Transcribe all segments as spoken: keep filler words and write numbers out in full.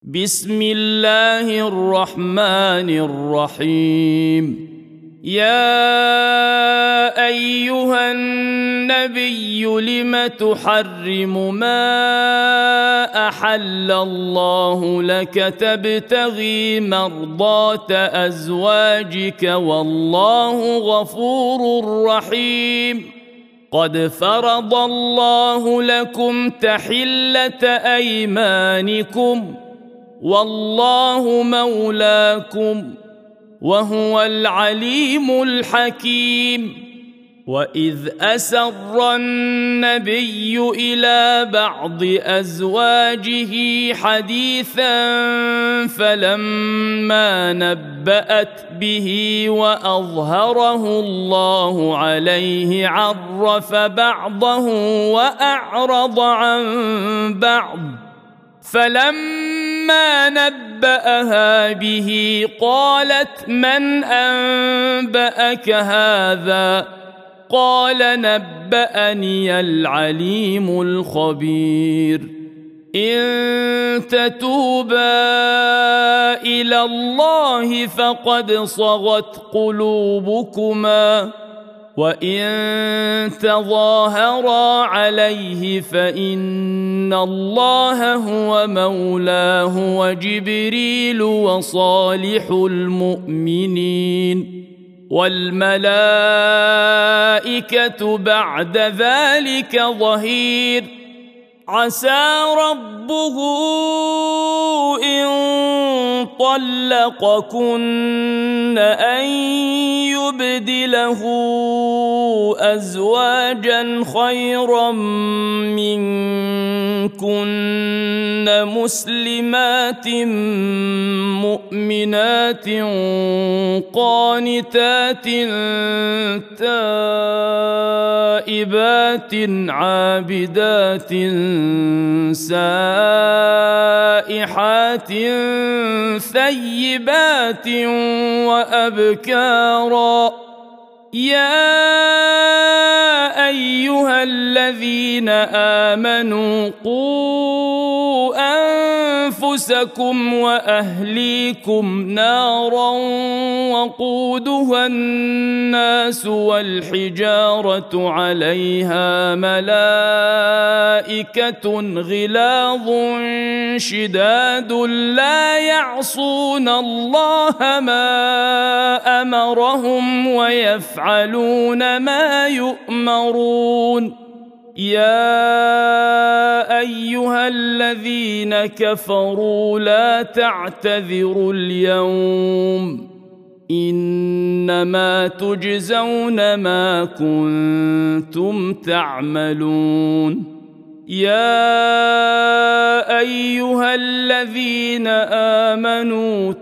بسم الله الرحمن الرحيم. يا أيها النبي لم تحرم ما أحل الله لك تبتغي مرضات أزواجك والله غفور رحيم. قد فرض الله لكم تحلة أيمانكم والله مولاكم وهو العليم الحكيم. وإذ أسر النبي إلى بعض أزواجه حديثا فلما نبأت به وأظهره الله عليه عرف بعضه وأعرض عن بعض، فلما نبأها به قالت من أنبأك هذا؟ قال نبأني العليم الخبير. إن تتوبا إلى الله فقد صغت قلوبكما وإن تظاهرا عليه فإن الله هو مولاه وجبريل وصالح المؤمنين والملائكة بعد ذلك ظهير. عسى ربه إن طلقكن أن يبدله أزواجا خيرا منكن مسلمات مؤمنات قانتات تائبات عابدات سائحات ثيبات وأبكارا. يا أيها الذين آمنوا قوا أنفسكم وأهليكم نارا وقودها الناس والحجارة عليها ملائكة غلاظ شداد لا يعصون الله ما أمرهم ويفعلون ما يؤمرون. يا أيها الذين كفروا لا تعتذروا اليوم إنما تجزون ما كنتم تعملون. يا أيها الذين آمنوا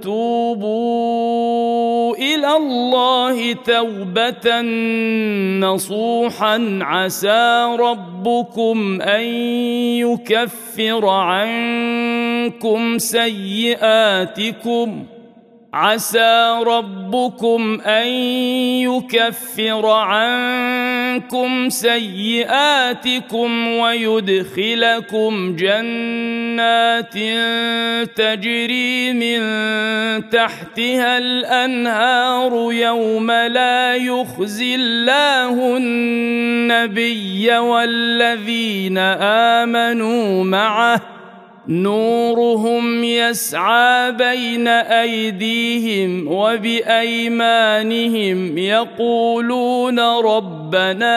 توبوا إلى الله توبة نصوحا عسى ربكم أن يكفر عنكم سيئاتكم عسى ربكم أن يكفر عنكم سيئاتكم ويدخلكم جنات تجري من تحتها الأنهار يوم لا يخزي الله النبي والذين آمنوا معه نورهم يسعى بين أيديهم وبأيمانهم يقولون ربنا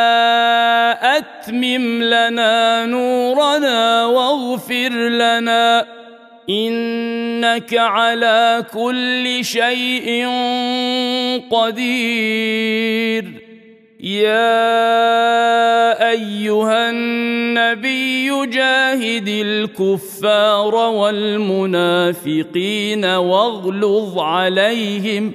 أتمم لنا نورنا واغفر لنا إنك على كل شيء قدير. يا أيها النبي جاهد الكفار والمنافقين واغلظ عليهم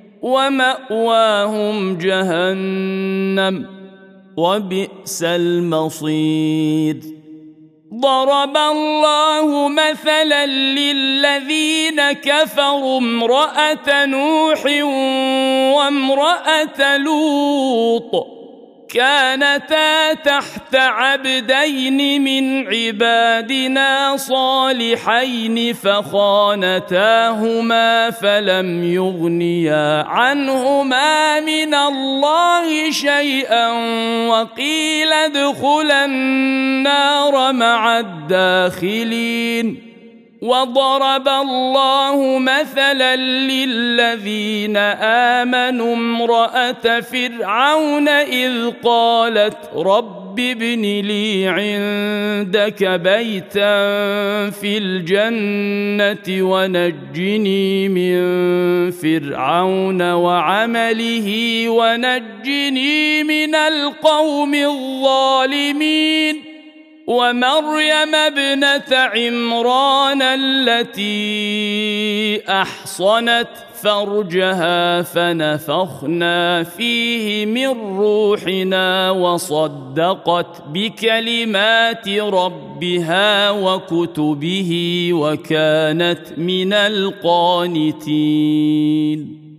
ومأواهم جهنم وبئس المصير. ضرب الله مثلا للذين كفروا امرأة نوح وامرأة لوط كانتا تحت عبدين من عبادنا صالحين فخانتاهما فلم يغنيا عنهما من الله شيئا وقيل ادخلا النار مع الداخلين. وضرب الله مثلا للذين آمنوا امرأة فرعون إذ قالت رب ابن لي عندك بيتا في الجنة ونجني من فرعون وعمله ونجني من القوم الظالمين. ومريم ابنة عمران التي أحصنت فرجها فنفخنا فيه من روحنا وصدقت بكلمات ربها وكتبه وكانت من القانتين.